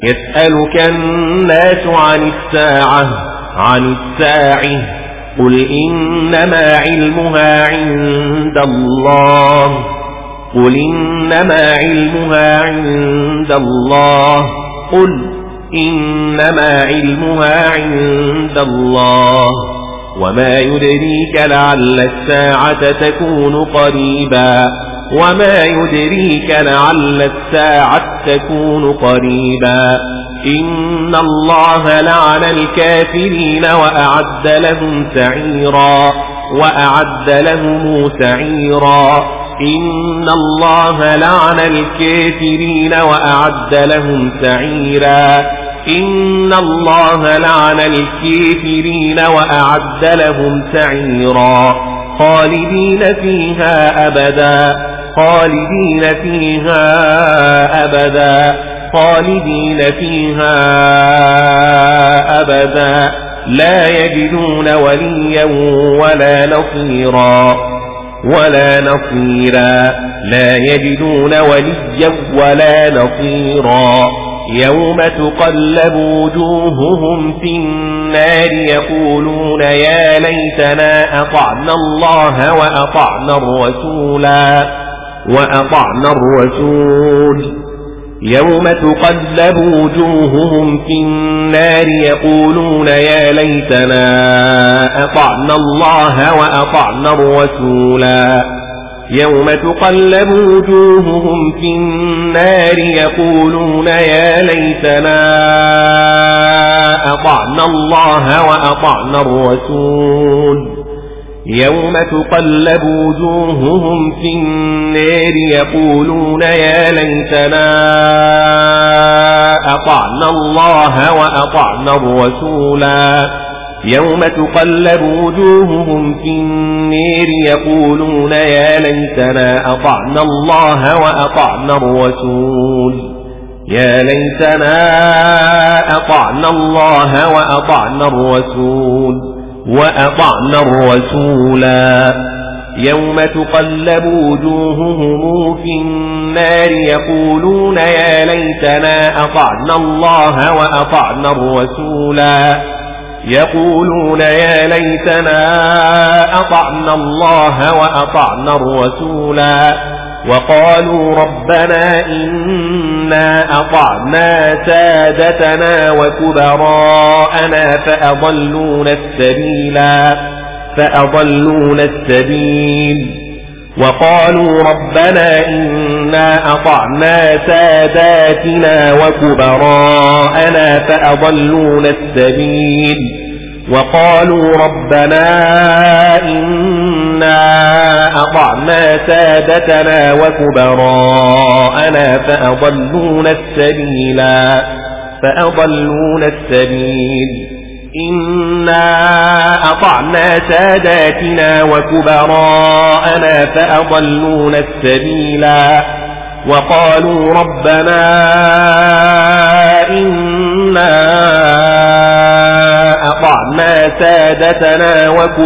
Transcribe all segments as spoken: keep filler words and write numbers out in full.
يسألك الناس عن الساعة عن الساعة قل إنما علمها عند الله قل إنما علمها عند الله قل إنما علمها عند الله وما يدريك لعل الساعة تكون قريبا وما يدريك لعل الساعة تكون قريبا إن الله لعن الكافرين وأعد لهم سعيرا وأعد لهم سعيرا إن الله لعن الكافرين وأعد لهم سعيرا إن الله لعن الكافرين وأعد لهم سعيرا خالدين فيها أبدا خالدين فيها أبدا خالدين فيها أبدا لا يجدون وليا ولا نصيرا ولا نصيرا لا يجدون وليا ولا نصيرا يوم تقلب وجوههم في النار يقولون يا ليتنا أطعنا الله وأطعنا الرسولا وأطعنا الرسول يوم تقلب وجوههم في النار يقولون يا ليتنا أطعنا الله وأطعنا الرسولا يوم تقلب وجوههم في النار يقولون يا ليتنا أطعنا الله وأطعنا الرسول يوم تقلب وجوههم في النار يقولون يا ليتنا أطعنا الله وأطعنا الرسولا يوم تقلب وجوههم في النار يقولون يا ليتنا أطعنا الله وأطعنا الرسول يا ليتنا أطعنا الله وأطعنا الرسول وأطعنا الرسولا يوم تقلب وجوههم في النار يقولون يا ليتنا أطعنا الله وأطعنا الرسولا يقولون يا ليتنا أطعنا الله وأطعنا الرسولا وقالوا ربنا إنا أطعنا سادتنا وكبراءنا فأضلونا السبيلا فأضلونا السبيل وقالوا ربنا إنا أطعنا ساداتنا وكبراءنا فأضلونا السبيل وقالوا ربنا إنا أطعنا سادتنا وكبراءنا فأضلونا السبيلا فأضلونا السبيل إنا أطعنا ساداتنا وكبراءنا فأضلونا السبيلا وقالوا ربنا إنا أطعنا سادتنا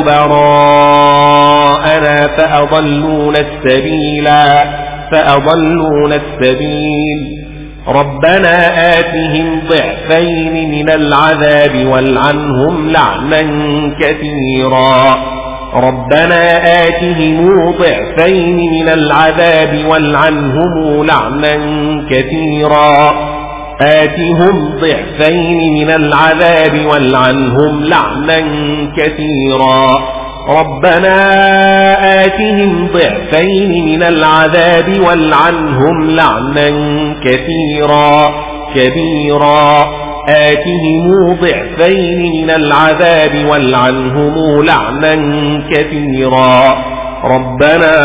وكبراءنا فأضلونا السبيلا فأضلونا السبيل ربنا آتهم ضعفين من العذاب والعنهم لعنا كثيرا ربنا آتهم ضعفين من العذاب والعنهم لعنا كثيرا آتهم ضعفين من العذاب والعنهم لعنا كثيرا ربنا آتهم ضعفين من العذاب والعنهم لعنا كثيرا كبيرا آتهم ضعفين من العذاب والعنهم لعنا كثيرا ربنا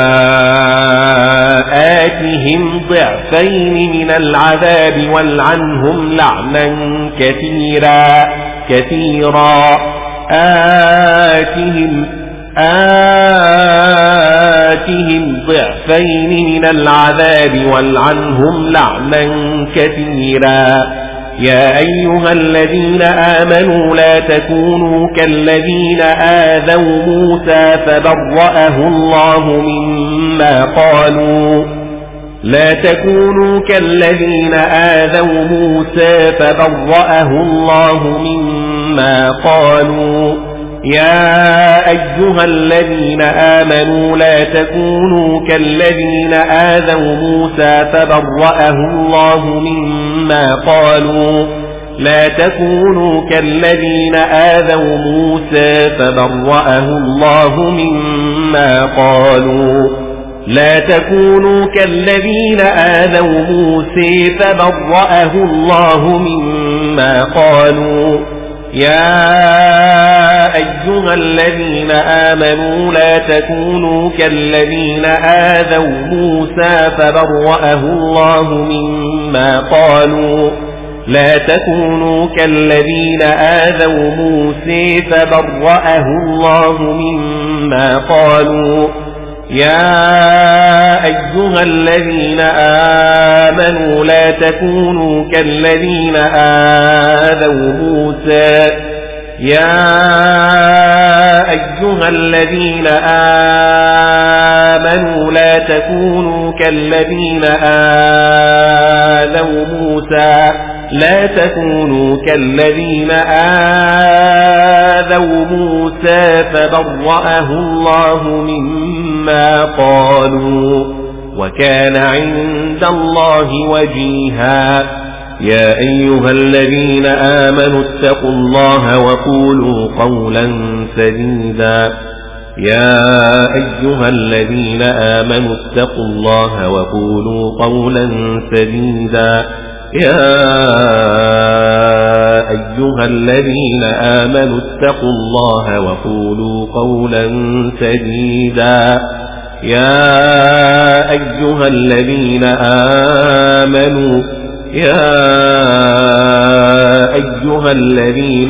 آتهم ضعفين من العذاب والعنهم لعنا كثيرا كثيرا آتهم آتهم ضعفين من العذاب والعنهم لعنا كثيرا يا أيها الذين آمنوا لا تكونوا كالذين آذوا موسى فبرأه الله مما قالوا لا تكونوا كالذين آذوا موسى فبرأه الله مما قالوا يا أيها الذين آمنوا لا تكونوا كالذين آذوا موسى فبرأه الله مما قالوا لا تكونوا كالذين آذوا موسى فبرأه الله مما قالوا لا تكونوا كالذين آذوا موسى فبرأه الله مما قالوا يا أيها الذين آمنوا لا تكونوا كالذين آذوا موسى فبرأه الله مما قالوا لا تكونوا كالذين آذوا موسى فبرأه الله مما قالوا يا أيها الذين آمنوا لا تكونوا كالذين آذوا موسى يا أيها الذين آمنوا لا تكونوا كالذين آذوا موسى لا تكونوا كالذين آذوا موسى فبرأه الله مما قالوا وكان عند الله وجيها يا أيها الذين آمنوا اتقوا الله وقولوا قولا سديدا يا أيها الذين آمنوا اتقوا الله وقولوا قولا سديدا يا أيها الذين آمنوا اتقوا الله وقولوا قولا سديدا يا أيها الذين آمنوا يا أيها الذين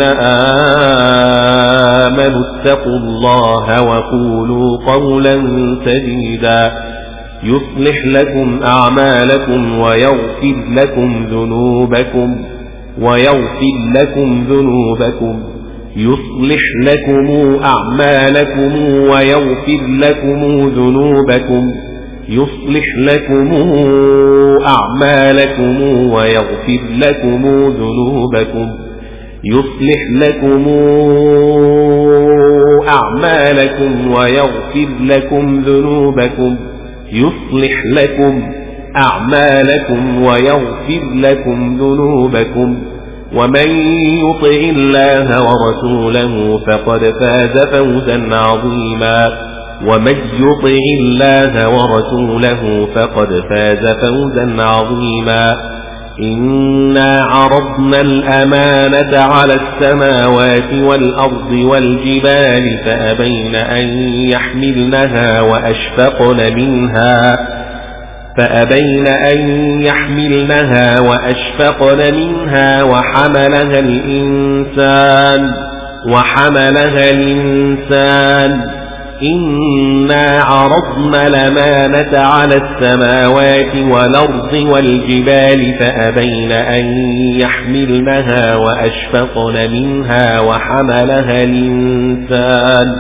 آمنوا اتقوا الله وقولوا قولا سديدا يصلح لكم أعمالكم ويغفر لكم ذنوبكم ويغفر لكم ذنوبكم يصلح لكم أعمالكم ويغفر لكم ذنوبكم يصلح لكم أعمالكم ويغفر لكم ذنوبكم يصلح لكم أعمالكم ويغفر لكم ذنوبكم يصلح لكم أعمالكم ويغفر لكم ذنوبكم ومن يطع الله ورسوله فقد فاز فوزا عظيما ومن يطع الله ورسوله فقد فاز فوزا عظيما إنا عرضنا الأمانة على السماوات والأرض والجبال فأبين أن يحملنها وأشفقن منها فأبين أن يحملنها وأشفقن منها وحملها الإنسان وحملها الإنسان إنا عرضنا الأمانة على السماوات والأرض والجبال فأبين أن يحملنها وأشفقن منها وحملها الإنسان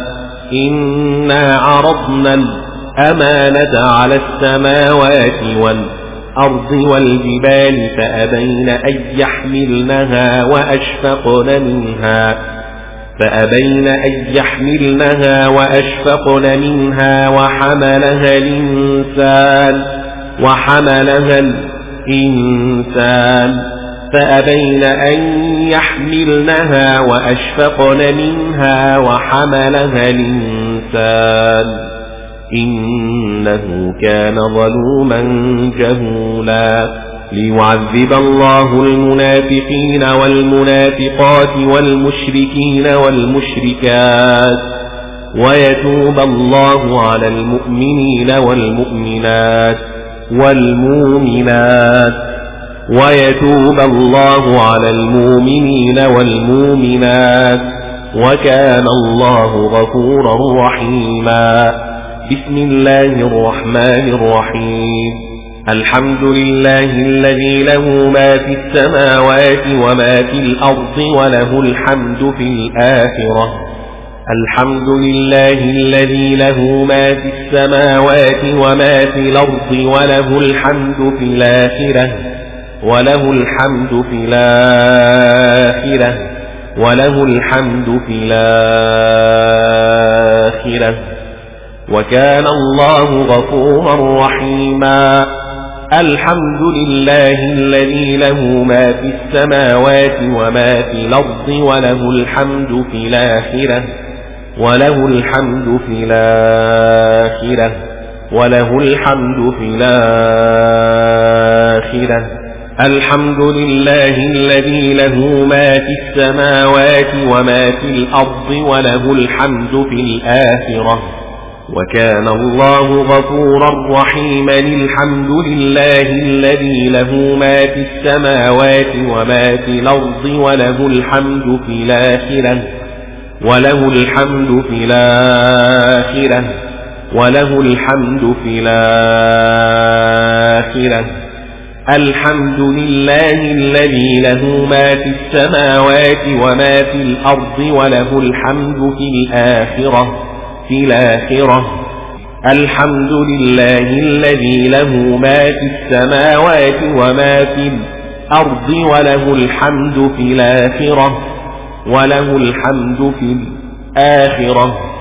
إنا عرضنا الأمانة على السماوات والأرض والجبال فأبين أن يحملنها وأشفقن منها فأبين أن يحملنها وأشفقن منها وحملها الإنسان وحملها الإنسان فأبين أن يحملنها وأشفقن منها وحملها الإنسان إنه كان ظلوما جهولا ليعذب الله المنافقين والمنافقات والمشركين والمشركات ويتوب الله على المؤمنين والمؤمنات والمؤمنات ويتوب الله على المؤمنين والمؤمنات وكان الله غفورا رحيما بسم الله الرحمن الرحيم الحمد لله الذي له ما في السماوات وما في الأرض وله الحمد في الآخرة الحمد لله الذي له ما في السماوات وما في الأرض وله الحمد في الآخرة وله الحمد في الآخرة وله الحمد في الآخرة وكان الله غفورا رحيما. الحمد لله الذي له ما في السماوات وما في الأرض وله الحمد في الآخرة وله الحمد في الآخرة وله الحمد في الآخرة. الحمد لله الذي له ما في السماوات وما في الأرض وله الحمد في الآخرة وكان الله غفورا رحيما. الحمد لله الذي له ما في السماوات وما في الأرض وله الحمد في الآخرة وله الحمد في الآخرة وله الحمد في الآخرة. الحمد لله الذي له ما في السماوات وما في الأرض وله الحمد في الآخرة في الآخرة. الحمد لله الذي له ما في السماوات وما في الأرض وله الحمد في الآخرة وله الحمد في الآخرة.